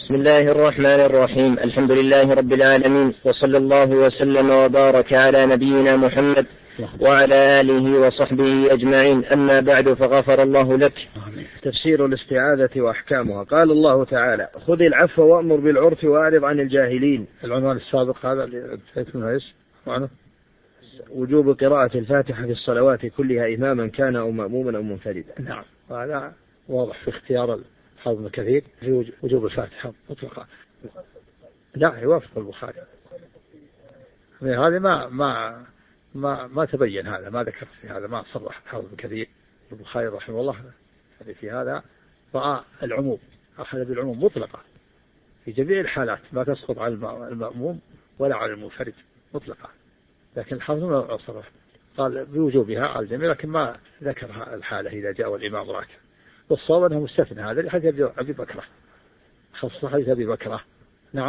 بسم الله الرحمن الرحيم. الحمد لله رب العالمين، وصلى الله وسلم وبارك على نبينا محمد وعلى آله وصحبه أجمعين. أما بعد، فغفر الله لك. تفسير الاستعاذة وأحكامها. قال الله تعالى: خذ العفو وأمر بالعرف وأعرض عن الجاهلين. العنوان السابق هذا اللي انتهيت منه ايش معنى؟ وجوب قراءة الفاتحة في الصلوات كلها إماما كان أو مأموما أو منفردا. نعم، وهذا واضح في اختيار الحافظ ابن كثير في وجوب الفاتحة مطلقا. لا، يوافق البخاري. هذا ما تبين، هذا ما ذكرت في هذا، ما صرح الحافظ ابن كثير البخاري رحمه الله في هذا، رأى العموم، أخذ بالعموم مطلقا في جميع الحالات، ما تسقط على المأموم ولا على المنفرد مطلقا. لكن الحافظ ما صرح، قال بوجوبها على الجميع، لكن ما ذكر الحالة إذا جاء الإمام راكع. والصواب أنه مستثنى هذا لحديث أبي بكرة، خص حديث أبي بكرة. نعم،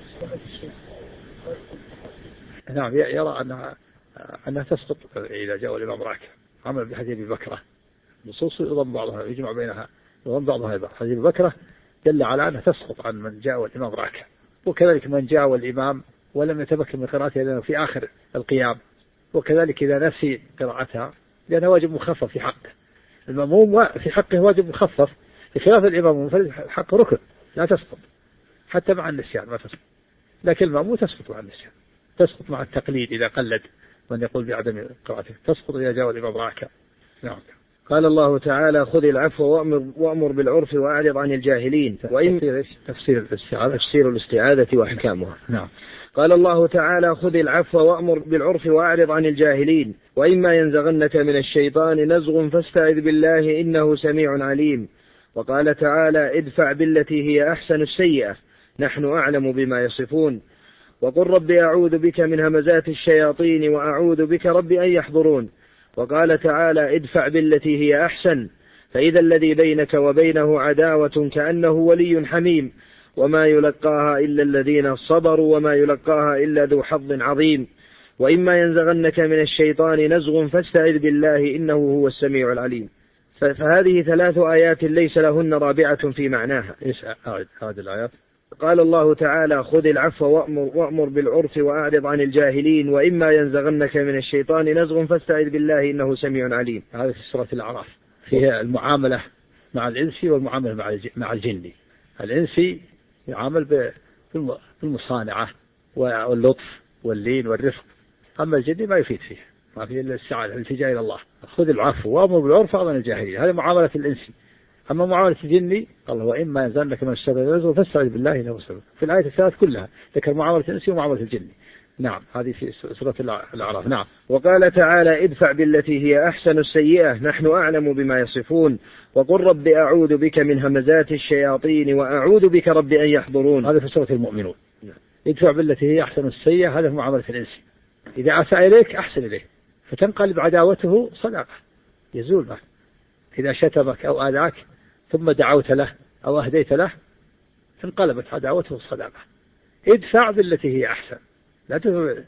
يرى أنها تسقط إذا جاء الإمام راكع، عمل بحديث أبي بكرة، نصوص يضم بعضها يجمع بينها، يضم بعضها بعض. حديث أبي بكرة دل على أنها تسقط عن من جاء والإمام راكع، وكذلك من جاء والإمام ولم يتمكن من قراءتها لأنه في آخر القيام، وكذلك إذا نسي قراءتها لأنه واجب مخفف في حقه. المأموم في حقه واجب مخفف، بخلاف الإمام المنفرد حقه ركن لا تسقط حتى مع النسيان، ما تسقط. لكن المأموم تسقط مع النسيان، تسقط مع التقليد إذا قلد من يقول بعدم قراءته، تسقط إذا جاء الإمام راكع. نعم. قال الله تعالى: خذ العفو وأمر بالعرف وأعرض عن الجاهلين. تفسير الاستعاذة وأحكامها. نعم. قال الله تعالى: خذ العفو وأمر بالعرف وأعرض عن الجاهلين، وإما ينزغنك من الشيطان نزغ فاستعذ بالله إنه سميع عليم. وقال تعالى: ادفع بالتي هي أحسن السيئة نحن أعلم بما يصفون. وقل رب أعوذ بك من همزات الشياطين وأعوذ بك رب أن يحضرون. وقال تعالى: ادفع بالتي هي أحسن فإذا الذي بينك وبينه عداوة كأنه ولي حميم وما يلقاها إلا الذين صبروا وما يلقاها إلا ذو حظ عظيم. وإما ينزغنك من الشيطان نزغ فاستعذ بالله إنه هو السميع العليم. فهذه 3 آيات ليس لهن رابعة في معناها. هذه الآيات. قال الله تعالى: خذ العفو وأمر بالعرف وأعرض عن الجاهلين، وإما ينزغنك من الشيطان نزغ فاستعذ بالله إنه سميع عليم. هذه في سورة الأعراف، فيها المعاملة مع الإنسي والمعاملة مع الجني. الإنسي يعامل بالمصانعة واللطف واللين والرفق، أما الجني ما يفيد فيه، ما فيه إلا السعادة الالتجاء إلى الله. خذ العفو وأمر بالعرف وأعرض عن الجاهلين، هذه معاملة الإنسي. أما معاملة الجني قال: وإما ينزغنك من الشيطان نزغ فاستعذ بالله إنه سميع. في الآية الثلاث كلها ذكر معاملة الإنسي ومعاملة الجني. نعم، هذه في سورة الأعراف. نعم. وقال تعالى: ادفع بالتي هي أحسن السيئة نحن أعلم بما يصفون. وقل رب أعوذ بك من همزات الشياطين وأعوذ بك رب أن يحضرون. هذا في سورة المؤمنون. ادفع بالتي هي أحسن السيئة، هذا في معاملة الإنسي. إذا أساء إليك أحسن إليه، فتنقلب عداوته صداقة، يزول معه. إذا شتمك أو آذاك ثم دعوت له أو أهديت له انقلبت عداوته الصداقة. ادفع بالتي هي أحسن، لا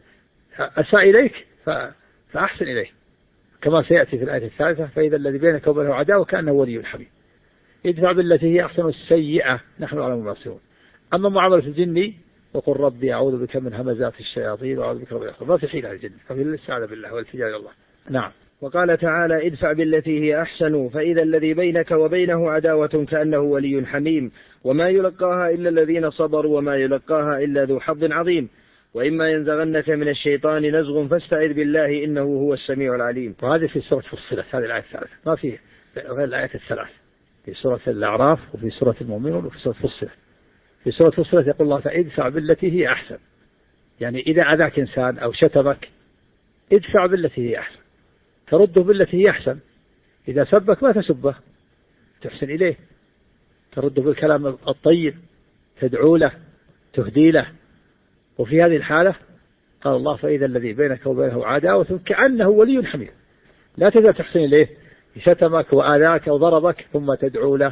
أساء إليك فأحسن إليه، كما سيأتي في الآية الثالثة: فإذا الذي بينك وبينه عداوة كأنه ولي حميم. ادفع بالتي هي أحسن السيئة نحن أعلم بما يصفون. أما معاملة الجني: وقل ربي أعوذ بك من همزات الشياطين وأعوذ بك رب أن يحضرون، ما في حيلة الجن، ففي الاستعاذة بالله والالتجاء إلى الله. نعم. وقال تعالى: ادفع بالتي هي أحسن فإذا الذي بينك وبينه عداوة كأنه ولي حميم وما يلقاها إلا الذين صبروا وما يلقاها إلا ذو حظ عظيم. وإما ينزغنك من الشيطان نزغ فاستعذ بالله إنه هو السميع العليم. وهذه في سورة فصلت، هذه الآية الثالثة، ما في غير الآيات الثلاث، في سورة الأعراف وفي سورة المؤمنون وفي سورة فصلت. في سورة فصلت يقول الله تعالى: ادفع بالتي هي أحسن، يعني إذا أذاك إنسان أو شتمك ادفع بالتي هي أحسن، ترده بالتي هي أحسن. إذا سبك ما تسبه، تحسن إليه، ترده بالكلام الطيب، تدعو له، تهدي له. وفي هذه الحالة قال الله: فإذا الذي بينك وبينه عداوة كأنه ولي حميم. لا تزال تحسن إليه، شتمك وآذاك أو ضربك ثم تدعو له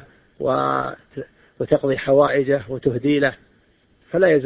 وتقضي حوائجه وتهدي له، فلا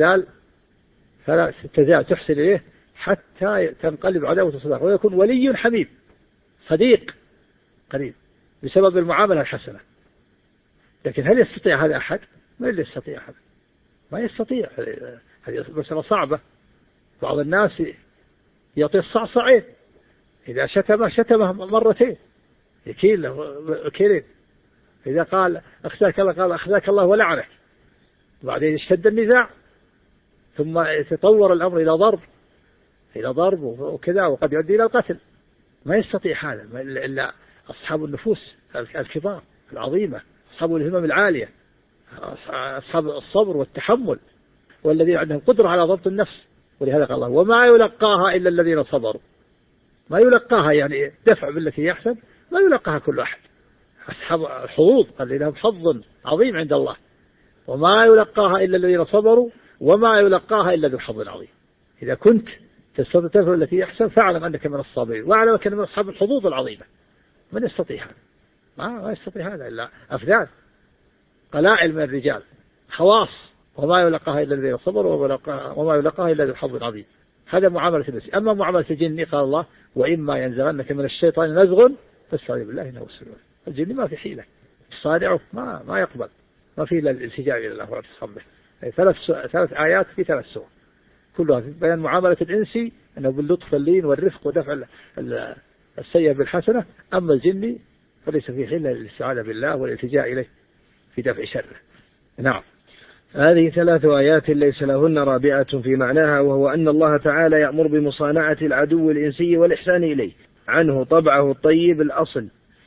تزال تحسن إليه حتى تنقلب عداوة الصداقة ويكون ولي حميم، صديق قريب، بسبب المعاملة الحسنة. لكن هل يستطيع هذا أحد؟ ما يستطيع أحد. ما يستطيع. هذه مسألة صعبة. بعض الناس يعطي الصعصعين، إذا شتمه مرتين يكيل له كيلين، إذا قال أخزاك الله قال أخزاك الله ولعنك. وبعدين يشتد النزاع ثم يتطور الأمر إلى ضرب وكذا، وقد يؤدي إلى القتل. ما يستطيع هذا إلا أصحاب النفوس الكبار العظيمة، أصحاب الهمم العالية، أصحاب الصبر والتحمل، والذين عندهم قدرة على ضبط النفس. ولهذا قال الله وما يلقاها إلا الذين صبروا. ما يلقاها يعني دفع بالتي هي أحسن، ما يلقاها كل أحد. أصحاب الحظوظ الذين لهم حظ عظيم عند الله. وما يلقاها إلا الذين صبروا وما يلقاها إلا ذو حظ عظيم. إذا كنت تستطيع تفعل التي أحسن فاعلم أنك من الصابرين، واعلم أنك من أصحاب الحظوظ العظيمة. من يستطيع هذا؟ ما يستطيع هذا إلا أفذاذ قلائل من الرجال خواص. وما يلقاها إلا الذين صبروا وما يلقاها إلا ذو حظ عظيم. هذا معاملة الناس. أما معاملة الجن قال الله وإما ينزغنك من الشيطان نزغ فاستعذ بالله إنه السميع. الجن ما في حيلة، صادعه ما يقبل، ما في إلا الالتجاء إلى الله وتصبه. ثلاث آيات في 3 سور كلها في بيان معاملة الإنسي أنه باللطف اللين والرفق ودفع السيئة بالحسنة. أما الجن فليس في حيلة للاستعاذة بالله والالتجاء إليه في دفع شره. نعم. هذه 3 آيات ليس لهن رابعة في معناها، وهو أن الله تعالى يأمر بمصانعة العدو الإنسي والإحسان إليه عنه طبعه الطيب الأصل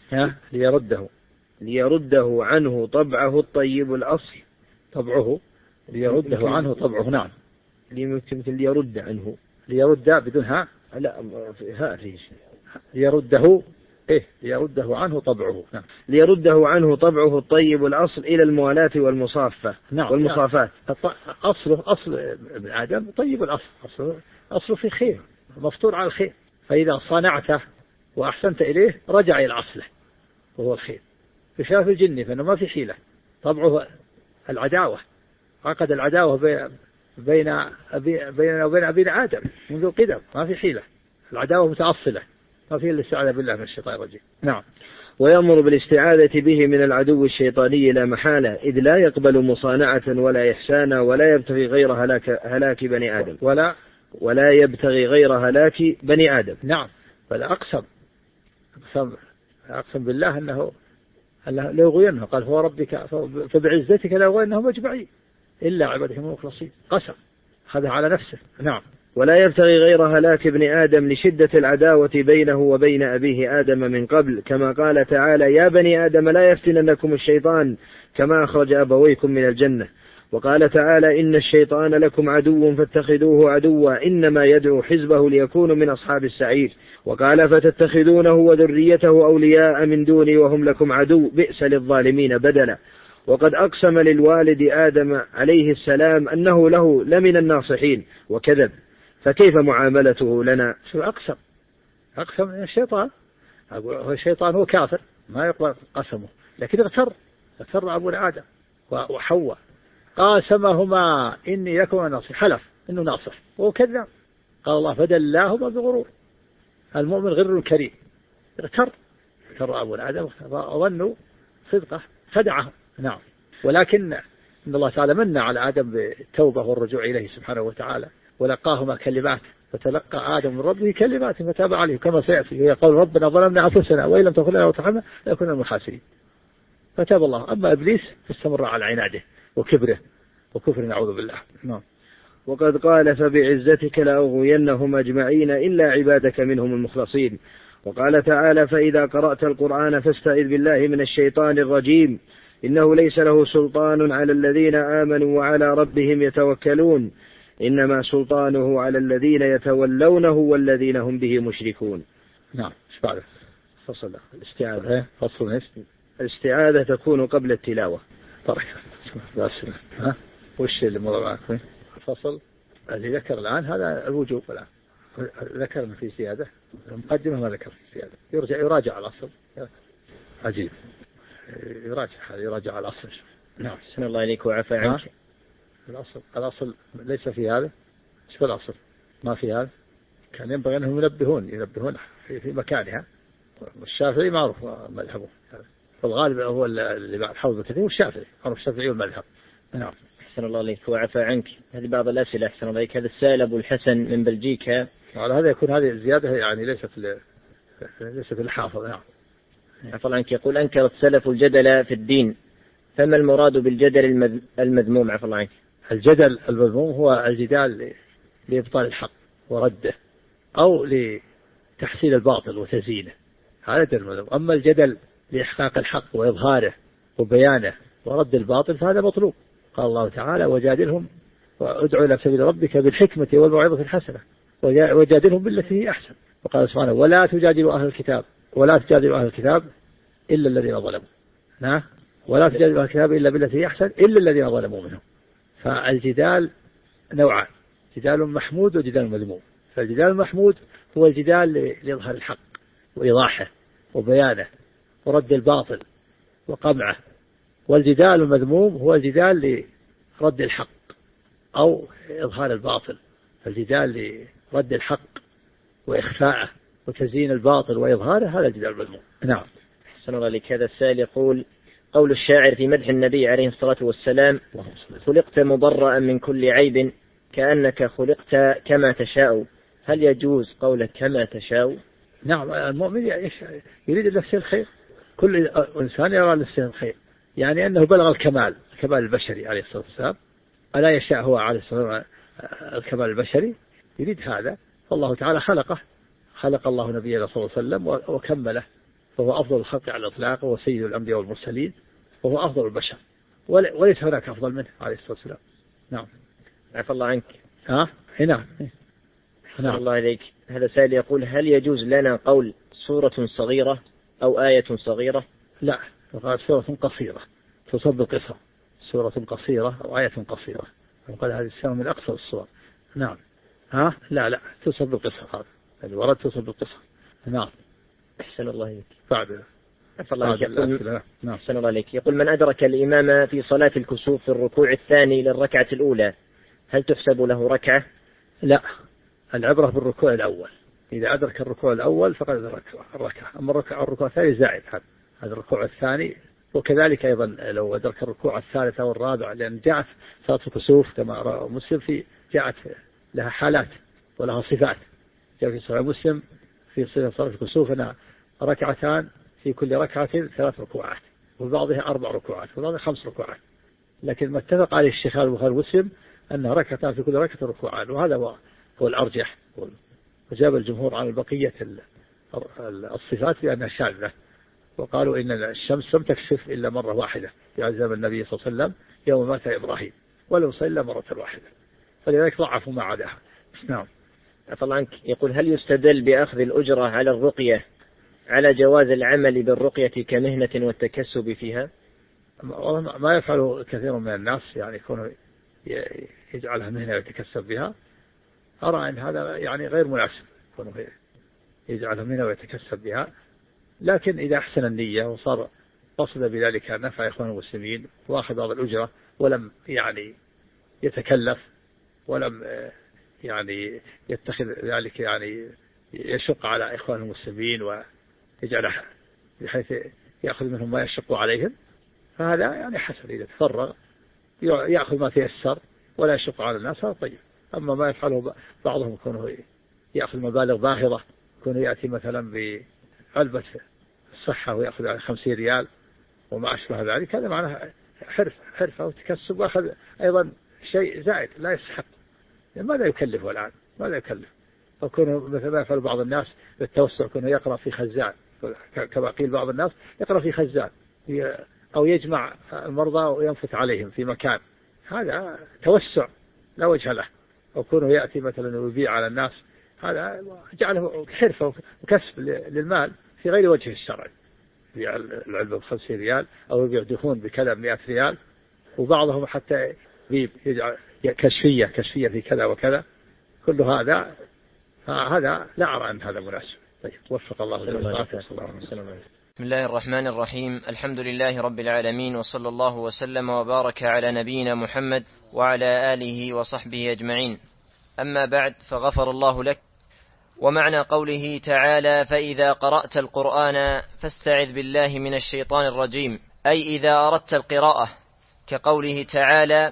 ليرده عنه طبعه الطيب الأصل. طبعه ليرده عنه طبعه. نعم. مثل ليرد عنه، ليرد بدون ها، لا ها ليرده ليرده عنه طبعه. نعم. ليرده عنه طبعه الطيب الأصل إلى الموالاة والمصافة. نعم. والمصافات. أصل ابن آدم طيب الأصل، أصله في خير، مفطور على الخير. فإذا صنعته وأحسنت إليه رجع إلى أصله وهو الخير. بخلاف الجن فإنه ما في حيلة، طبعه العداوة، عقد العداوة بيننا وبين أبينا آدم منذ القدم، ما في حيلة، العداوة متأصلة، ما في إلا الاستعاذة بالله من الشيطان الرجيم. نعم. ويأمر بالاستعاذة به من العدو الشيطاني لا محالة، إذ لا يقبل مصانعة ولا إحسانا ولا يبتغي غير هلاك بني آدم ولا يبتغي غير هلاك بني آدم. نعم. فلا أقسم بالله أنه ليغوينه، قال هو ربك فبعزتك ليغوينهم أجمعين إلا عبادك المخلصين. قسم هذا على نفسه. نعم. ولا يبتغي غير هلاك ابن آدم لشدة العداوة بينه وبين أبيه آدم من قبل، كما قال تعالى يا بني آدم لا يفتننكم الشيطان كما أخرج أبويكم من الجنة. وقال تعالى إن الشيطان لكم عدو فاتخذوه عدوا إنما يدعو حزبه ليكونوا من أصحاب السعير. وقال فتتخذونه وذريته أولياء من دوني وهم لكم عدو بئس للظالمين بدلا. وقد أقسم للوالد آدم عليه السلام أنه له لمن الناصحين وكذب، فكيف معاملته لنا؟ شو أقسم الشيطان، هو الشيطان هو كافر ما يقبل قسمه، لكن اغتر أبونا آدم وحواء، قاسمهما إني لكم ناصح، حلف إنه ناصح وهو كذب. قال الله فدلاهما بغرور، المؤمن غر كريم، اغتر أبونا آدم وظنوا صدقه خدعه. نعم. ولكن إن الله تعالى من على آدم بالتوبة والرجوع إليه سبحانه وتعالى، ولقاهما كلمات، فتلقى آدم من ربه كلمات فتاب عليه كما سيأتي يقول ربنا ظلمنا أنفسنا وإن لم تغفر لنا وترحمنا لنكن من الخاسرين، فتاب الله. أما إبليس فاستمر على عناده وكبره وكفر نعوذ بالله. نعم. وقد قال فبعزتك لأغوينهم أجمعين إلا عبادك منهم المخلصين. وقال تعالى فإذا قرأت القرآن فاستعذ بالله من الشيطان الرجيم إنه ليس له سلطان على الذين آمنوا وعلى ربهم يتوكلون إنما سلطانه على الذين يتولونه والذين هم به مشركون. نعم. بعد فصل الاستعاذة. فصل الاستعاذة تكون قبل التلاوة. طرح وش اللي مضى معك؟ الفصل اللي ذكر الآن هذا الوجوب الآن، ذكرنا في زيادة المقدمة ما ذكر في زيادة، يراجع الأصل. عجيب، يراجع الأصل. نعم. سن الله إليك وعفى عنك. الأصل ليس في هذا. شو الأصل؟ ما في هذا. كان ينبغي أنهم ينبهون في مكانها. والشافعي معروف مذهبه، فالغالب هو اللي بعد حوض كثير والشافعي معروف الشافعي والمذهب. نعم. أحسن الله عليك وعفى عنك. هذه بعض الأسئلة أحسن الله عليك. هذا السائل أبو الحسن من بلجيكا، على هذا يكون هذه الزيادة يعني ليست الحافظ. نعم. عفى الله عنك. يقول أنكر السلف الجدل في الدين، فما المراد بالجدل المذموم؟ عفى الله عنك. الجدل المذموم هو الجدال لإبطال الحق ورده أو لتحصيل الباطل وتزيينه، هذا الجدل المذموم. أما الجدل لإحقاق الحق وإظهاره وبيانه ورد الباطل فهذا مطلوب. قال الله تعالى: وجادلهم وادعو إلى سبيل ربك بالحكمة والموعظة الحسنة وجادلهم بالتي هي أحسن. وقال سبحانه: ولا تجادلوا أهل الكتاب إلا الذين ظلموا. نعم، ولا تجادلوا أهل الكتاب إلا بالتي هي أحسن إلا الذين ظلموا منهم. فالجدال نوعان: جدال محمود وجدال مذموم. فالجدال المحمود هو الجدال لإظهار الحق وإيضاحه وبيانه ورد الباطل وقمعه. والجدال المذموم هو الجدال لرد الحق أو إظهار الباطل. فالجدال لرد الحق وإخفاءه وتزيين الباطل وإظهاره هذا الجدال المذموم. نعم. أحسن الله عليك. هذا السائل يقول: قول الشاعر في مدح النبي عليه الصلاة والسلام: خلقت مبرأ من كل عيب كأنك خلقت كما تشاء، هل يجوز قولك كما تشاء؟ نعم، المؤمن يريد لنفسه الخير، كل إنسان يرى لنفسه الخير، يعني أنه بلغ الكمال البشري عليه الصلاة والسلام. ألا يشاء هو عليه الصلاة والسلام الكمال البشري؟ يريد هذا، فالله تعالى خلق الله نبيه صلى الله عليه وسلم وكمله، فهو أفضل الخلق على الإطلاق، وهو سيد الأنبياء والمرسلين، وهو أفضل البشر، وليس هناك أفضل منه عليه الصلاة والسلام. نعم. عفى الله عنك. نعم. نعم. الله عليك. هذا سائل يقول: هل يجوز لنا قول سورة صغيرة أو آية صغيرة؟ لا، فقال سورة قصيرة تصب القصة، سورة قصيرة أو آية قصيرة، وقال هذه السورة من أقصر الصور. نعم. لا تصب القصة، هذا الورد تصب القصة. نعم. أحسن الله عليك. بعد عفى الله عنك. نعم. أحسن الله عليك. يقول: من أدرك الإمام في صلاة الكسوف في الركوع الثاني للركعة الأولى هل تحسب له ركعة؟ لا، العبرة بالركوع الأول، إذا أدرك الركوع الأول فقد أدرك الركعة. أما الركوع الثاني زائد، هذا الركوع الثاني. وكذلك أيضا لو أدرك الركوع الثالث أو الرابع، لأن جاءت صلاة الكسوف كما رأى مسلم جاءت لها حالات ولها صفات. جاء في صحيح مسلم في صلاة الكسوف أن ركعتان في كل ركعة 3 ركوعات، وبعضها 4 ركوعات، وبعضها 5 ركوعات. لكن ما اتفق عليه الشيخ البخاري ومسلم أن ركعتان في كل ركعة ركوعان، وهذا هو الأرجح. وجاب الجمهور عن البقية الصفات بأنها شاذة، وقالوا إن الشمس لم تكسف إلا مرة واحدة في عزم النبي صلى الله عليه وسلم يوم مات إبراهيم، ولم صلى إلا مرة واحدة، فلذلك ضعفوا ما عداها. نعم. عفى الله عنك. يقول: هل يستدل بأخذ الأجرة على الرقية على جواز العمل بالرقية كمهنة والتكسب فيها؟ ما يفعل كثير من الناس، يعني يكونوا يجعلها مهنة ويتكسب بها. أرى أن هذا يعني غير مناسب، يكونوا يجعلها مهنة ويتكسب بها. لكن إذا أحسن النية وصار قصد بذلك نفع إخوان المسلمين وأخذ بعض الأجرة ولم يعني يتكلف ولم يعني يتخذ ذلك يعني يشق على إخوان المسلمين ويجعله بحيث يأخذ منهم ما يشق عليهم، فهذا يعني حسن. إذا تفرغ يأخذ ما تيسر ولا يشق على الناس هذا طيب. أما ما يفعله بعضهم يكونوا يأخذ مبالغ باهظة، يكون يأتي مثلا بعلبة الصحة ويأخذ 50 ريال وما أشبه ذلك، هذا معناه حرفة وتكسب، وأخذ أيضا شيء زائد لا يستحق. ماذا يكلفه الآن؟ ماذا يكلف؟ وكونه مثل ما يفعل بعض الناس بالتوسع، كونه يقرأ في خزان، كما قيل بعض الناس يقرأ في خزان أو يجمع المرضى وينفث عليهم في مكان، هذا توسع لا وجه له. أو كونه يأتي مثلا ويبيع على الناس، هذا جعله حرفة وكسب للمال في غير وجه الشرع. يبيع العلبة ب50 ريال أو يبيع دهون بكذا 100 ريال، وبعضهم حتى يجعل كشفية في كذا وكذا. كل هذا لا أرى أن هذا مناسب. طيب، وفق الله لله. بسم الله الرحمن الرحيم. الحمد لله رب العالمين، وصلى الله وسلم وبارك على نبينا محمد وعلى آله وصحبه أجمعين. أما بعد، فغفر الله لك. ومعنى قوله تعالى: فإذا قرأت القرآن فاستعذ بالله من الشيطان الرجيم، أي إذا أردت القراءة، كقوله تعالى: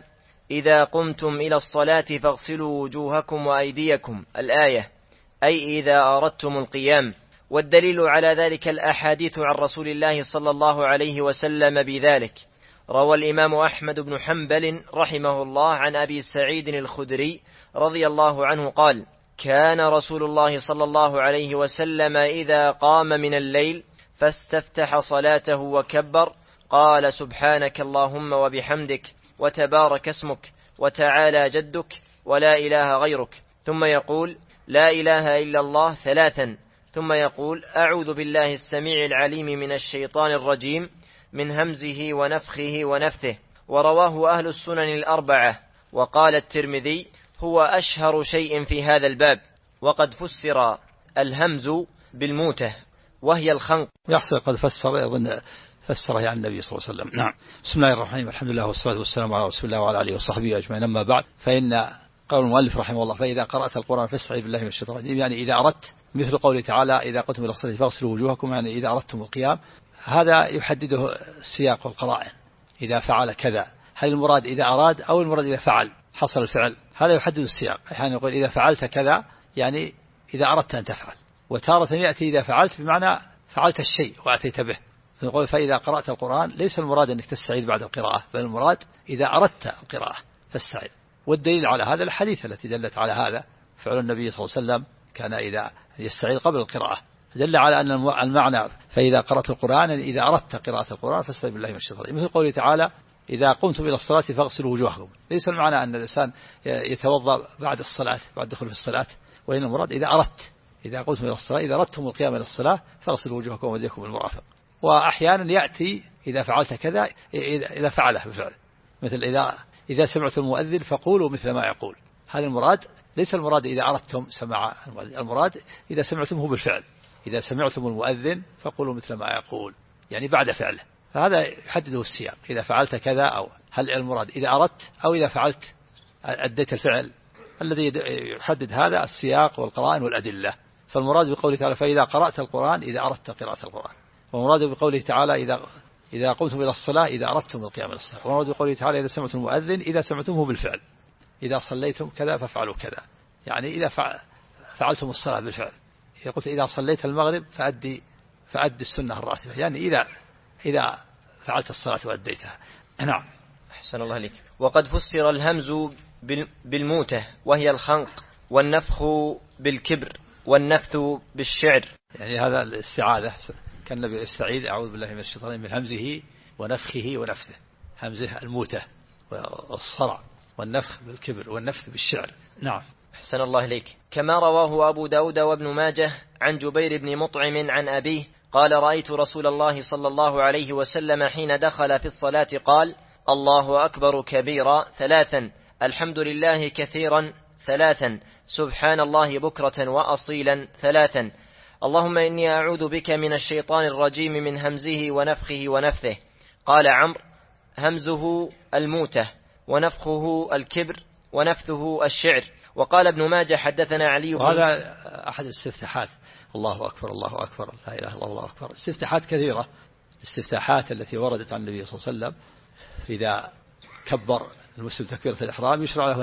إذا قمتم إلى الصلاة فاغسلوا وجوهكم وأيديكم الآية، أي إذا أردتم القيام. والدليل على ذلك الأحاديث عن رسول الله صلى الله عليه وسلم بذلك. روى الإمام أحمد بن حنبل رحمه الله عن أبي سعيد الخدري رضي الله عنه قال: كان رسول الله صلى الله عليه وسلم إذا قام من الليل فاستفتح صلاته وكبر قال: سبحانك اللهم وبحمدك وتبارك اسمك وتعالى جدك ولا إله غيرك، ثم يقول: لا إله إلا الله 3، ثم يقول: أعوذ بالله السميع العليم من الشيطان الرجيم من همزه ونفخه ونفثه. ورواه أهل السنن 4. وقال الترمذي: هو أشهر شيء في هذا الباب. وقد فسر الهمز بالموتة وهي الخنق. يحصل قد فسر، أظن فسره يعني النبي صلى الله عليه وسلم. نعم. بسم الله الرحمن الرحيم، الحمد لله والصلاة والسلام على رسول الله وعلى آله وصحبه أجمعين. أما بعد، فإن قول المؤلف رحمه الله: فإذا قرأت القرآن فاستعذ بالله من الشيطان الرجيم، يعني إذا أردت، مثل قوله تعالى: إذا قمتم إلى الصلاة فاغسلوا وجوهكم، يعني إذا أردتم القيام. هذا يحدده السياق والقرائن. إذا فعل كذا، هل المراد إذا أراد أو المراد إذا فعل حصل الفعل؟ هذا يحدد السياق. أحيانا يقول إذا فعلت كذا، يعني إذا أردت أن تفعل. وتارة يأتي إذا فعلت بمعنى فعلت الشيء وأتيت به. نقول فإذا قرأت القرآن ليس المراد أنك تستعيذ بعد القراءة، بل المراد إذا أردت القراءة فاستعذ. والدليل على هذا الحديث التي دلت على هذا، فعل النبي صلى الله عليه وسلم كان إذا يستعيذ قبل القراءة، دل على أن المعنى فإذا قرأت القرآن إذا أردت قراءة القرآن فاستعذ بالله من الشيطان الرجيم. مثل قوله تعالى: إذا قمتم إلى الصلاة فاغسلوا وجوهكم. ليس المعنى أن الإنسان يتوضأ بعد الصلاة، بعد دخول في الصلاة، وإن المراد إذا أردت، إذا قمتم إلى الصلاة، إذا أردتم القيام إلى الصلاة فاغسلوا وجوهكم وأيديكم بالمرافق. وأحيانا يأتي إذا فعلت كذا، إذا فعله بفعل، مثل إذا سمعتم المؤذن فقولوا مثل ما يقول. هذا المراد، ليس المراد إذا أردتم سماع المراد إذا سمعتمه بالفعل. إذا سمعتم المؤذن فقولوا مثل ما يقول، يعني بعد فعله. فهذا يحدده السياق، إذا فعلت كذا، أو هل المراد إذا أردت أو إذا فعلت أديت الفعل. الذي يحدد هذا السياق والقرائن والأدلة. فالمراد بقوله تعالى: فإذا قرأت القرآن إذا أردت قراءة القرآن. والمراد بقوله تعالى: إذا قمتم إلى الصلاة إذا أردتم القيام إلى الصلاة. والمراد بقوله تعالى: إذا سمعتم المؤذن إذا سمعتمه بالفعل. إذا صليتم كذا فافعلوا كذا، يعني إذا فعلتم الصلاة بالفعل. إذا قلت إذا صليت المغرب فأدي السنة الراتبة، يعني إذا فعلت الصلاة وأديتها. نعم. أحسن الله عليك. وقد فسر الهمز بالموتة وهي الخنق، والنفخ بالكبر، والنفث بالشعر. يعني هذا الاستعاذة، كان النبي يستعيذ: أعوذ بالله من الشيطان من همزه ونفخه ونفثه. همزه الموتة والصرع، والنفخ بالكبر، والنفث بالشعر. نعم. أحسن الله إليك. كما رواه أبو داود وابن ماجه عن جبير بن مطعم عن أبيه قال: رأيت رسول الله صلى الله عليه وسلم حين دخل في الصلاة قال: الله أكبر كبيرا 3، الحمد لله كثيرا 3، سبحان الله بكرة وأصيلا 3، اللهم إني أعوذ بك من الشيطان الرجيم من همزه ونفخه ونفثه. قال عمرو: همزه الموتة، ونفخه الكبر، ونفثه الشعر. وقال ابن ماجه: حدثنا علي بن. وهذا أحد الاستفتاحات، الله أكبر الله أكبر لا إله إلا الله أكبر. استفتاحات كثيرة، الاستفتاحات التي وردت عن النبي صلى الله عليه وسلم. إذا كبر المسلم تكبيرة الإحرام يشرع له أن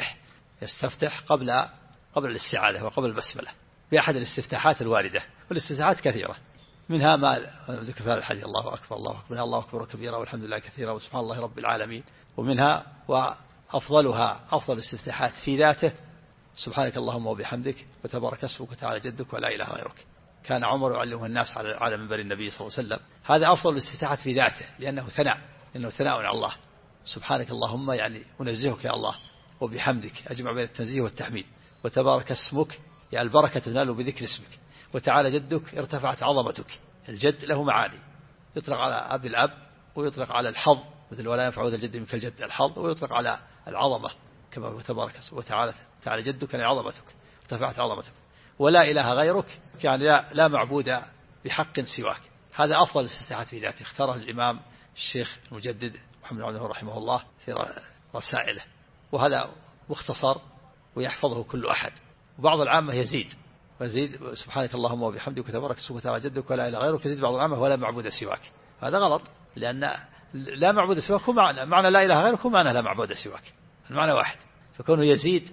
يستفتح قبل الاستعاذة وقبل البسملة بأحد الاستفتاحات الواردة. والاستفتاحات كثيرة، منها ما ذكر في هذا الحديث: الله أكبر الله أكبر، منها الله أكبر كبيرا والحمد لله كثيرا وسبحان الله رب العالمين. ومنها وأفضلها أفضل الاستفتاحات في ذاته: سبحانك اللهم وبحمدك وتبارك اسمك وتعالى جدك ولا إله غيرك. كان عمر يعلمه الناس على منبر النبي صلى الله عليه وسلم. هذا أفضل الاستفتاحات في ذاته، لأنه ثناء على الله. سبحانك اللهم يعني أنزهك يا الله، وبحمدك أجمع بين التنزيه والتحميد، وتبارك اسمك يعني البركة تنال بذكر اسمك، وتعالى جدك ارتفعت عظمتك. الجد له معاني، يطلق على أب الأب، ويطلق على الحظ مثل ولا ينفع ذا الجد منك الجد الحظ، ويطلق على العظمة كما هو تبارك وتعالى جدك يعني عظمتك، ارتفعت عظمتك. ولا إله غيرك يعني لا معبود بحق سواك. هذا أفضل الاستفتاحات في ذاته، اختاره الإمام الشيخ المجدد محمد بن عبد الوهاب رحمه الله في رسائله، وهذا مختصر ويحفظه كل أحد. وبعض العامة يزيد سبحانك اللهم وبحمدك وتبارك اسمك وتعالى جدك ولا إله غيرك، يزيد بعض العامة ولا معبود سواك. هذا غلط، لأن لا معبود سواك هو معنى لا إله غيرك، هو معنى لا معبود سواك. المعنى واحد. فكونه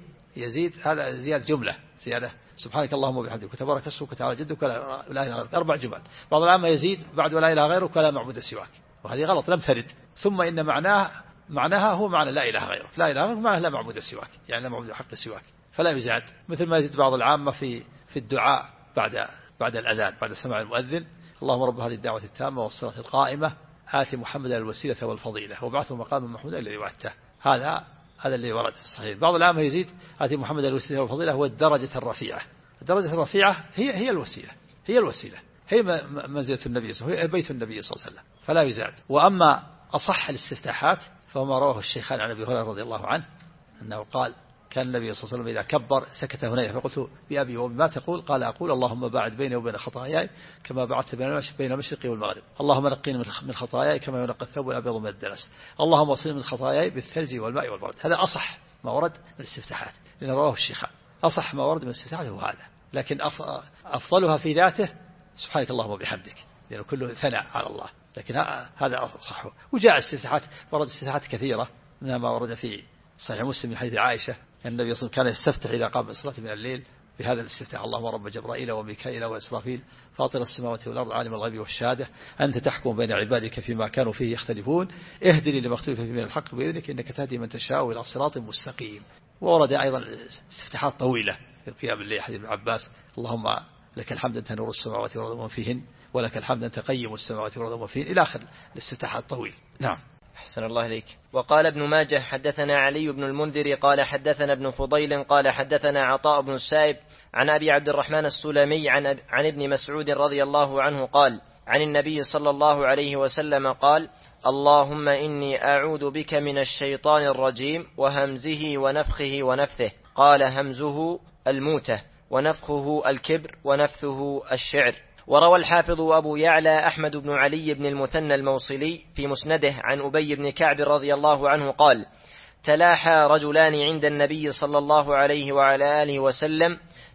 يزيد هذا زيادة جملة، زيادة سبحانك اللهم وبحمدك وتبارك اسمك وتعالى جدك ولا إله إلا غيرك، 4 جمل. بعض العامة يزيد بعد ولا إله غيرك ولا معبود سواك، وهذه غلط لم ترد. ثم إن معناها هو معنى لا إله غيرك، لا إله غيرك معنى لا معبود سواك، يعني لا معبود حق سواك، فلا يزاد. مثل ما يزيد بعض العامة في الدعاء بعد الأذان، بعد سماع المؤذن: اللهم رب هذه الدعوة التامة والصلاة القائمة آت محمدا الوسيلة والفضيلة وابعثه مقاما محمودا الذي وعدته. هذا اللي ورد في الصحيح. بعض العامة يزيد: آت محمدا الوسيلة والفضيلة هو الدرجة الرفيعة. الدرجة الرفيعة هي الوسيلة، هي منزلة النبي صلى الله عليه وسلم، هي بيت النبي صلى الله عليه وسلم، فلا يزاد. وأما أصح الاستفتاحات فما رواه الشيخان عن أبي هريرة رضي الله عنه أنه قال: كان النبي صلى الله عليه وسلم إذا كبر سكت هنية، فقلت: بأبي وأمي ما تقول؟ قال: أقول اللهم باعد بيني وبين خطاياي كما بعدت بين المشرق والمغرب، اللهم نقني من خطاياي كما ينقى الثوب الأبيض من الدنس، اللهم اغسلني من خطاياي بالثلج والماء والبرد. هذا أصح ما ورد من الاستفتاحات، لأن رواه الشيخان. أصح ما ورد من الاستفتاحات هو هذا، لكن أفضلها في ذاته سبحانك اللهم وبحمدك، لأنه كله ثناء على الله، لكن هذا أصحه. وجاء استفتاحات، ورد استفتاحات كثيرة، منها ما ورد في صحيح مسلم من حديث عائشة أن النبي صلى الله عليه وسلم كان يستفتح إذا قام بالصلاة من الليل بهذا الاستفتاح: اللهم رب جبرائيل وميكائيل وإسرافيل فاطر السماوات والأرض عالم الغيب والشهادة أنت تحكم بين عبادك فيما كانوا فيه يختلفون اهدني لما اختلف فيه من الحق بإذنك إنك تهدي من تشاء إلى صراط مستقيم. وورد أيضا استفتاحات طويلة في قيام الليل حديث ابن عباس: اللهم لك الحمد أنت نور السماوات والأرض ومن فيهن ولك الحمد أنت قيم السماوات والأرض ومن فيهن إلى آخر الاستفتاحات الطويل. نعم. أحسن الله إليك. وقال ابن ماجه: حدثنا علي بن المنذر قال حدثنا ابن فضيل قال حدثنا عطاء بن السائب عن أبي عبد الرحمن السلمي عن ابن مسعود رضي الله عنه قال: عن النبي صلى الله عليه وسلم قال: اللهم إني أعوذ بك من الشيطان الرجيم وهمزه ونفخه ونفثه. قال: همزه الموتة ونفخه الكبر ونفثه الشعر. وروى الحافظ أبو يعلى أحمد بن علي بن المثنى الموصلي في مسنده عن أبي بن كعب رضي الله عنه قال: تلاحى رجلان عند النبي صلى الله عليه وعلى آله وسلم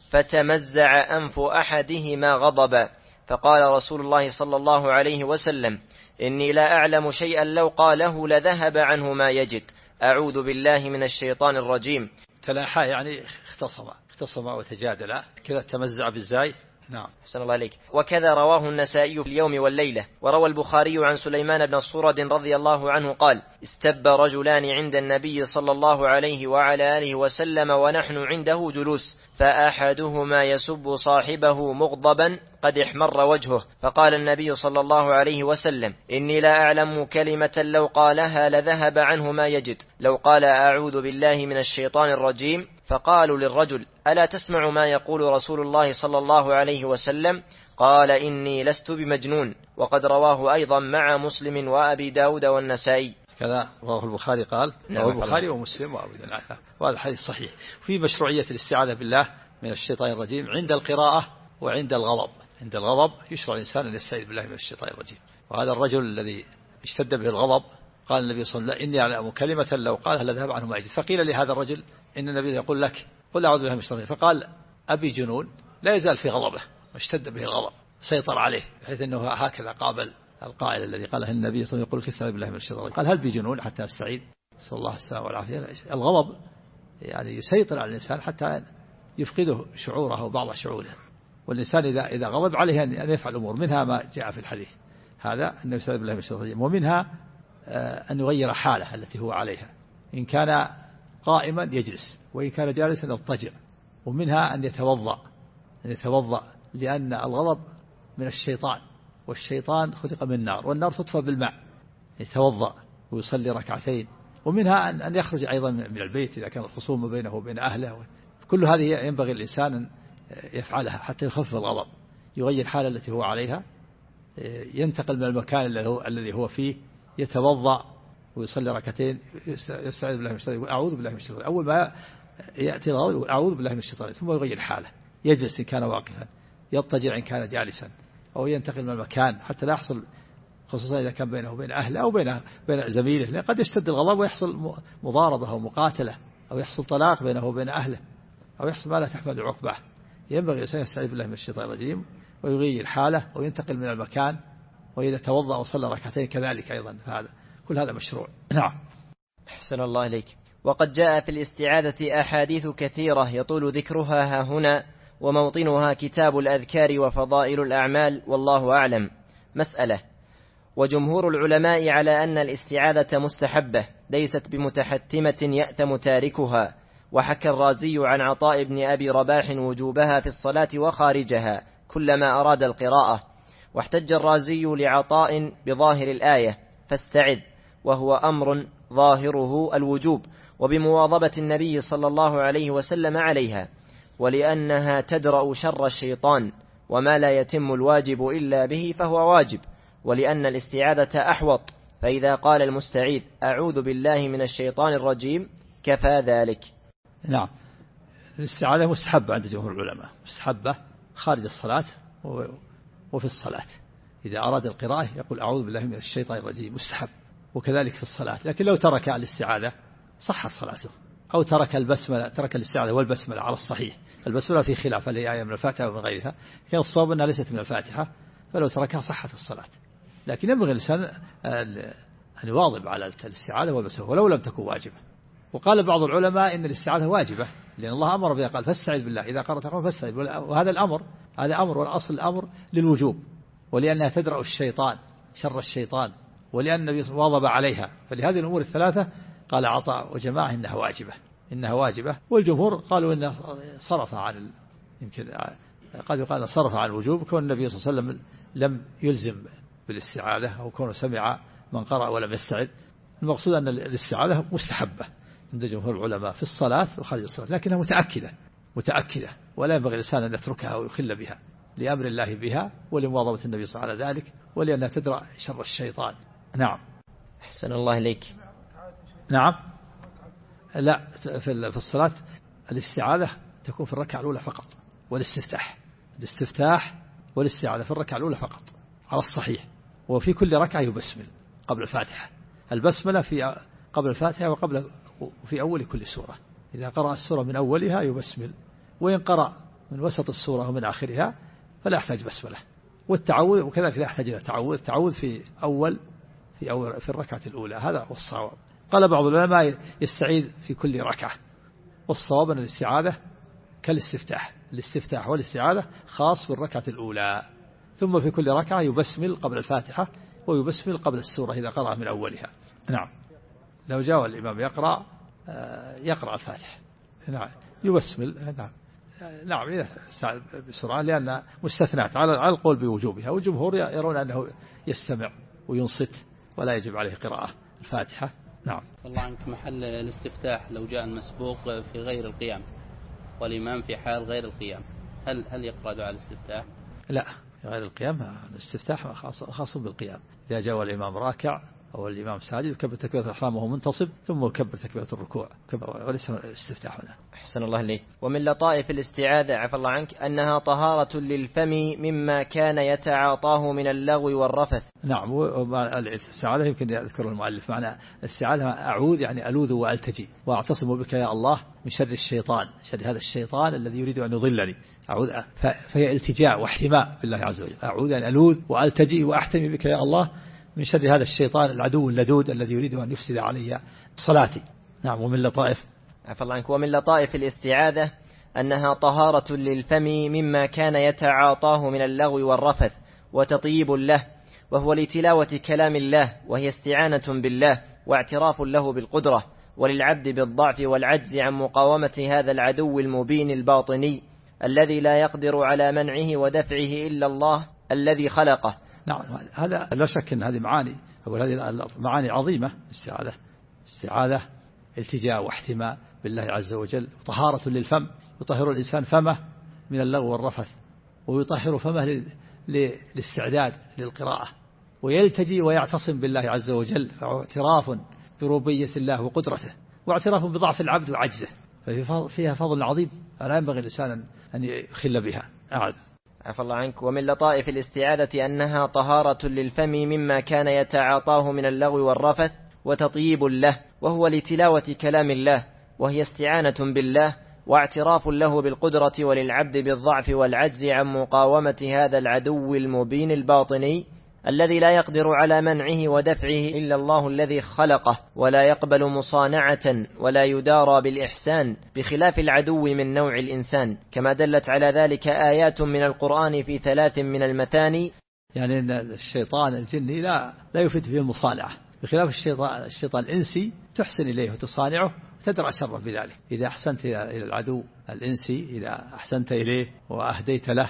فتمزع أنف أحدهما غضبا، فقال رسول الله صلى الله عليه وسلم: إني لا أعلم شيئا لو قاله لذهب عنه ما يجد، أعوذ بالله من الشيطان الرجيم. تلاحى يعني اختصم وتجادل، كذا تمزع بالزاي. نعم. أحسن الله عليك. وكذا رواه النسائي في اليوم والليلة. وروى البخاري عن سليمان بن صورد رضي الله عنه قال: استب رجلان عند النبي صلى الله عليه وعلى آله وسلم ونحن عنده جلوس، فأحدهما يسب صاحبه مغضبا قد احمر وجهه، فقال النبي صلى الله عليه وسلم: إني لا أعلم كلمة لو قالها لذهب عنه ما يجد، لو قال أعوذ بالله من الشيطان الرجيم. فقالوا للرجل: ألا تسمع ما يقول رسول الله صلى الله عليه وسلم؟ قال: إني لست بمجنون. وقد رواه أيضا مع مسلم وأبي داود والنسائي. كذا رواه البخاري قال، رواه البخاري ومسلم وأبي داود، وهذا الحديث صحيح. في مشروعية الاستعاذة بالله من الشيطان الرجيم عند القراءة وعند الغضب. عند الغضب يشرع الإنسان أن يستعيذ بالله من الشيطان الرجيم. وهذا الرجل الذي اشتد به الغضب قال النبي صلى الله عليه وسلم: إني أعلم كلمة لو قالها لذهب عنه ما يجد. فقيل لهذا الرجل: إن النبي يقول لك قل أعوذ بالله من الشيطان الرجيم. فقال: أبي جنون؟ لا يزال في غضبه واشتد به الغضب، سيطر عليه بحيث أنه هكذا قابل القائل الذي قاله النبي صلى الله عليه وسلم يقول: استعيذ بالله من الشيطان الرجيم. قال: هل بجنون حتى أستعيذ؟ صلى الله السلامة والعافية. الغضب يعني يسيطر على الإنسان حتى يفقده شعوره وبعض شعوره، والإنسان إذا غضب عليه أن يفعل أمور، منها ما جاء في الحديث هذا أنه يستعيذ بالله من الشيطان الرجيم، ومنها أن يغير حاله التي هو عليها، إن كان قائما يجلس وإن كان جالسا يضطجع، ومنها أن يتوضأ لأن الغضب من الشيطان، والشيطان خلق من النار، والنار تطفى بالماء، يتوضأ ويصلي ركعتين. ومنها أن يخرج أيضا من البيت إذا كان الخصوم بينه وبين أهله. كل هذه ينبغي الإنسان أن يفعلها حتى يخفف الغضب، يغير حاله التي هو عليها، ينتقل من المكان الذي هو فيه، يتوضأ ويصلي ركعتين، يستعيذ بالله من الشيطان، أعوذ بالله من الشيطان. أول ما يأتي الغضب أعوذ بالله من الشيطان، ثم يغير حاله، يجلس إن كان واقفا، يضطجع إن كان جالسا، أو ينتقل من المكان حتى لا يحصل، خصوصا إذا كان بينه وبين أهله أو بين زميله، لأن قد يشتد الغضب ويحصل مضاربة أو مقاتلة، أو يحصل طلاق بينه وبين أهله، أو يحصل ما لا تحمد عقباه. ينبغي الإنسان يستعيذ بالله من الشيطان الرجيم ويغير حاله وينتقل من المكان، وإذا توضأ وصلى ركعتين كذلك أيضا. كل هذا مشروع. نعم. أحسن الله إليك. وقد جاء في الاستعاذة أحاديث كثيرة يطول ذكرها هنا، وموطنها كتاب الأذكار وفضائل الأعمال، والله أعلم. مسألة: وجمهور العلماء على أن الاستعاذة مستحبة ليست بمتحتمة يأثم تاركها، وحكى الرازي عن عطاء بن أبي رباح وجوبها في الصلاة وخارجها كلما أراد القراءة، واحتج الرازي لعطاء بظاهر الآية فاستعذ، وهو أمر ظاهره الوجوب، وبمواظبة النبي صلى الله عليه وسلم عليها، ولأنها تدرأ شر الشيطان، وما لا يتم الواجب إلا به فهو واجب، ولأن الاستعاذة أحوط، فإذا قال المستعيذ أعوذ بالله من الشيطان الرجيم كفى ذلك. نعم، الاستعاذة مستحبة عند جمهور العلماء، مستحبة خارج الصلاة وفي الصلاة. إذا أراد القراءة يقول أعوذ بالله من الشيطان الرجيم، مستحب، وكذلك في الصلاة. لكن لو ترك الاستعاذة صحت صلاته، أو ترك البسملة، ترك الاستعاذة والبسملة على الصحيح. البسملة في خلاف، هل هي آية من الفاتحة ومن غيرها، كان الصواب أنها ليست من الفاتحة، فلو تركها صحت الصلاة. لكن ينبغي الإنسان أن يواظب على الاستعاذة والبسملة ولو لم تكن واجبة. وقال بعض العلماء إن الاستعاذة واجبة، لأن الله أمر بها، قال فاستعذ بالله إذا قرأت القرآن فاستعذ، وهذا الأمر، هذا أمر، والأصل الأمر للوجوب، ولأنها تدرأ الشيطان، شر الشيطان، ولأن النبي واظب عليها. فلهذه الأمور الثلاثة قال عطاء وجماعة إنها واجبة، إنها واجبة. والجمهور قالوا إنه صرف عن يمكن قد يقال صرف عن الوجوب، كون النبي صلى الله عليه وسلم لم يلزم بالاستعاذة، أو كونه سمع من قرأ ولم يستعذ. المقصود أن الاستعاذة مستحبة عند جمهور العلماء في الصلاة وخارج الصلاة، لكنها متأكدة، ولا ينبغي الإنسان أن يتركها ويخل بها، لأمر الله بها ولمواظبة النبي صلى الله عليه وسلم على ذلك، ولأنها تدرأ شر الشيطان. نعم. أحسن الله إليك. نعم. لا، في الصلاة الاستعاذة تكون في الركعة الأولى فقط، الاستفتاح والاستعاذة في الركعة الأولى فقط على الصحيح. وفي كل ركعة يبسمل قبل الفاتحة، البسملة في قبل الفاتحة وفي أول كل سورة. إذا قرأ السورة من أولها يبسمل، وإن قرأ من وسط السورة ومن آخرها فلا يحتاج بسملة. والتعوذ وكذلك لا يحتاج إلى تعوذ في الركعة الأولى، هذا هو الصواب. قال بعض العلماء يستعيذ في كل ركعة، والصواب أن الاستعاذة الاستفتاح والاستعاذة خاص بالركعة الأولى، ثم في كل ركعة يبسمل قبل الفاتحة ويبسمل قبل السورة إذا قرأ من أولها. نعم. لو جاء الإمام يقرأ الفاتحة، نعم، يبسمل. نعم إذا بسرعة، لأن مستثنات على القول بوجوبها، والجمهور يرون أنه يستمع وينصت ولا يجب عليه قراءة الفاتحة. نعم. والله عنك محل الاستفتاح لو جاء المسبوق في غير القيام والإمام في حال غير القيام، هل يقرأ دعاء الاستفتاح؟ لا، غير القيام الاستفتاح خاص بالقيام. إذا جاء الإمام راكع أو الإمام ساجد يكبر تكبيرة الإحرام وهو منتصب، ثم يكبر تكبيرة الركوع، وليس الاستفتاح هنا. أحسن الله إليك. ومن لطائف الاستعاذة عفى الله عنك أنها طهارة للفم مما كان يتعاطاه من اللغو والرفث. نعم. الاستعاذة يمكن يذكر المؤلف معنى الاستعاذة أعوذ، يعني ألوذ وألتجي وأعتصم بك يا الله من شر الشيطان، شر هذا الشيطان الذي يريد أن يضلني. أعوذ، فهي التجاء واحتماء بالله عز وجل. أعوذ يعني ألوذ وألتجي وأحتمي بك يا الله من شر هذا الشيطان العدو اللدود الذي يريد أن يفسد علي صلاتي. نعم. ومن لطائف عفى الله عنك ومن لطائف الاستعاذة أنها طهارة للفم مما كان يتعاطاه من اللغو والرفث وتطيب له، وهو لتلاوة كلام الله، وهي استعانة بالله واعتراف له بالقدرة، وللعبد بالضعف والعجز عن مقاومة هذا العدو المبين الباطني الذي لا يقدر على منعه ودفعه إلا الله الذي خلقه. نعم. هذا لا شك أن هذه معاني، أقول هذه معاني عظيمة. استعاذة التجاء واحتماء بالله عز وجل، طهارة للفم، يطهر الإنسان فمه من اللغو والرفث، ويطهر فمه للاستعداد للقراءة، ويلتجي ويعتصم بالله عز وجل، فاعتراف بربوبية الله وقدرته، واعتراف بضعف العبد وعجزه، فيها فضل عظيم لا ينبغي الإنسان أن يخل بها. عفى الله عنك. ومن لطائف الاستعاذة أنها طهارة للفم مما كان يتعاطاه من اللغو والرفث وتطيب له، وهو لتلاوة كلام الله، وهي استعانة بالله واعتراف له بالقدرة، وللعبد بالضعف والعجز عن مقاومة هذا العدو المبين الباطني الذي لا يقدر على منعه ودفعه إلا الله الذي خلقه، ولا يقبل مصانعة ولا يدارى بالإحسان، بخلاف العدو من نوع الإنسان، كما دلت على ذلك آيات من القرآن في 3 من المثاني. يعني أن الشيطان الجني لا يفيد فيه المصانعة، بخلاف الشيطان الإنسي تحسن إليه وتصانعه وتدرع شره بذلك. إذا أحسنت إلى العدو الإنسي، إذا أحسنت إليه وأهديت له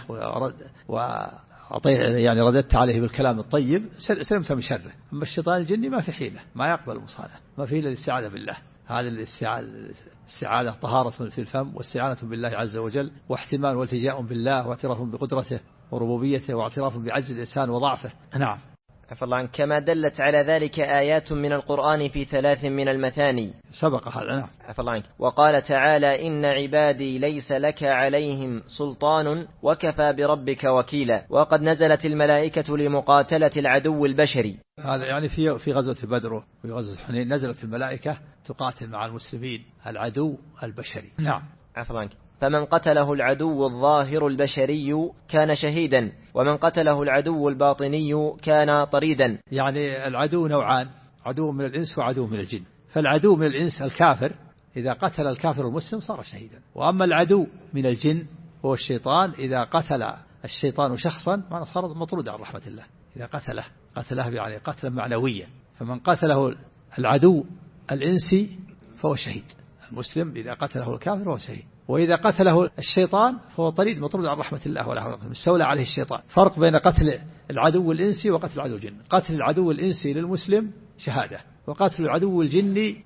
يعني رددت عليه بالكلام الطيب سلمت من شره. أما الشيطان الجني ما في حيلة، ما يقبل المصانعة، ما في إلا الاستعاذة بالله. هذه الاستعاذة طهارة في الفم، واستعانة بالله عز وجل، واحتمال والتجاء بالله، واعتراف بقدرته وربوبيته، واعتراف بعجز الإنسان وضعفه. نعم. عفى الله عنك. كما دلت على ذلك آيات من القرآن في 3 من المثاني. سبق هذا. نعم. عفى الله عنك. وقال تعالى: إن عبادي ليس لك عليهم سلطان وكفى بربك وكيلا. وقد نزلت الملائكة لمقاتلة العدو البشري. هذا يعني في غزوة بدر وفي غزوة حنين نزلت الملائكة تقاتل مع المسلمين العدو البشري. نعم. عفى الله عنك. فمن قتله العدو الظاهر البشري كان شهيدا، ومن قتله العدو الباطني كان طريدا. يعني العدو نوعان: عدو من الإنس وعدو من الجن. فالعدو من الإنس الكافر إذا قتل الكافر المسلم صار شهيدا، وأما العدو من الجن هو الشيطان، إذا قتل الشيطان شخصا صار مطرود عن رحمة الله. إذا قتله يعني قتلا معنويا. فمن قتله العدو الإنسي فهو شهيد. المسلم إذا قتله الكافر فهو شهيد، وإذا قتله الشيطان فهو طريد مطرود عن رحمة الله ولا حول مستولى عليه الشيطان. فرق بين قتل العدو الإنسي وقتل العدو الجني: قتل العدو الإنسي للمسلم شهادة، وقتل العدو الجني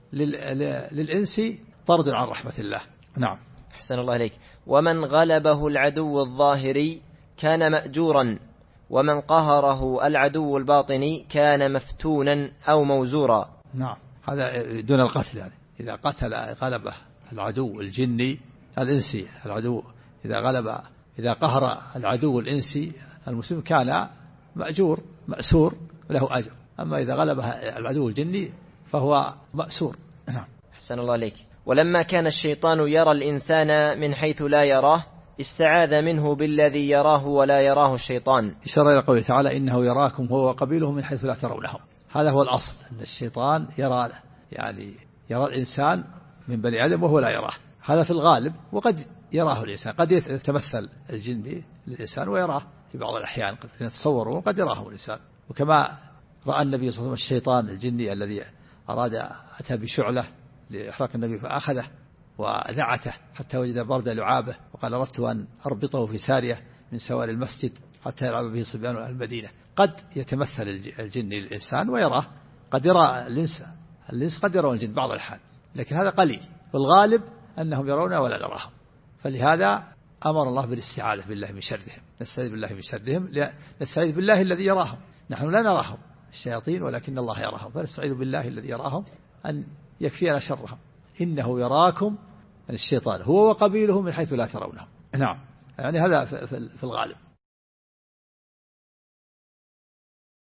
للإنسي طرد عن رحمة الله. نعم. أحسن الله إليك. ومن غلبه العدو الظاهري كان مأجورا، ومن قهره العدو الباطني كان مفتونا أو موزورا. نعم. هذا دون القتل. يعني إذا غلبه العدو الجني الإنسي، العدو إذا قهر العدو الإنسي المسلم كان مأجور مأسور له أجر. أما إذا غلبه العدو الجني فهو مأسور. نعم. أحسن الله عليك. ولما كان الشيطان يرى الإنسان من حيث لا يراه استعاذ منه بالذي يراه ولا يراه الشيطان. إشارة إلى قوله تعالى: إنه يراكم هو وقبيله من حيث لا ترونهم. هذا هو الأصل، أن الشيطان يرى الإنسان من بني آدم وهو لا يراه. هذا في الغالب، وقد يراه الإنسان، قد يتمثل الجن للإنسان ويراه في بعض الأحيان، قد يتصوره وقد يراه الإنسان. وكما رأى النبي صلى الله عليه وسلم الشيطان الجني الذي أتى بشعلة لإحراق النبي فأخذه ونعته حتى وجد برد لعابه، وقال: أردت أن أربطه في سارية من سوار المسجد حتى يلعب به صبيان المدينة. قد يتمثل الجن للإنسان ويراه، قد يرى الإنس قد يرون الجن بعض الحال، لكن هذا قليل، والغالب أنهم يرون ولا نراهم. فلهذا أمر الله بالاستعاذة بالله من شرهم. نستعيذ بالله من شرهم، نستعيذ بالله الذي يراهم. نحن لا نراهم الشياطين، ولكن الله يراهم، فنستعيذ بالله الذي يراهم أن يكفينا شرهم. إنه يراكم الشيطان هو وقبيله من حيث لا ترونهم. نعم. يعني هذا في الغالب.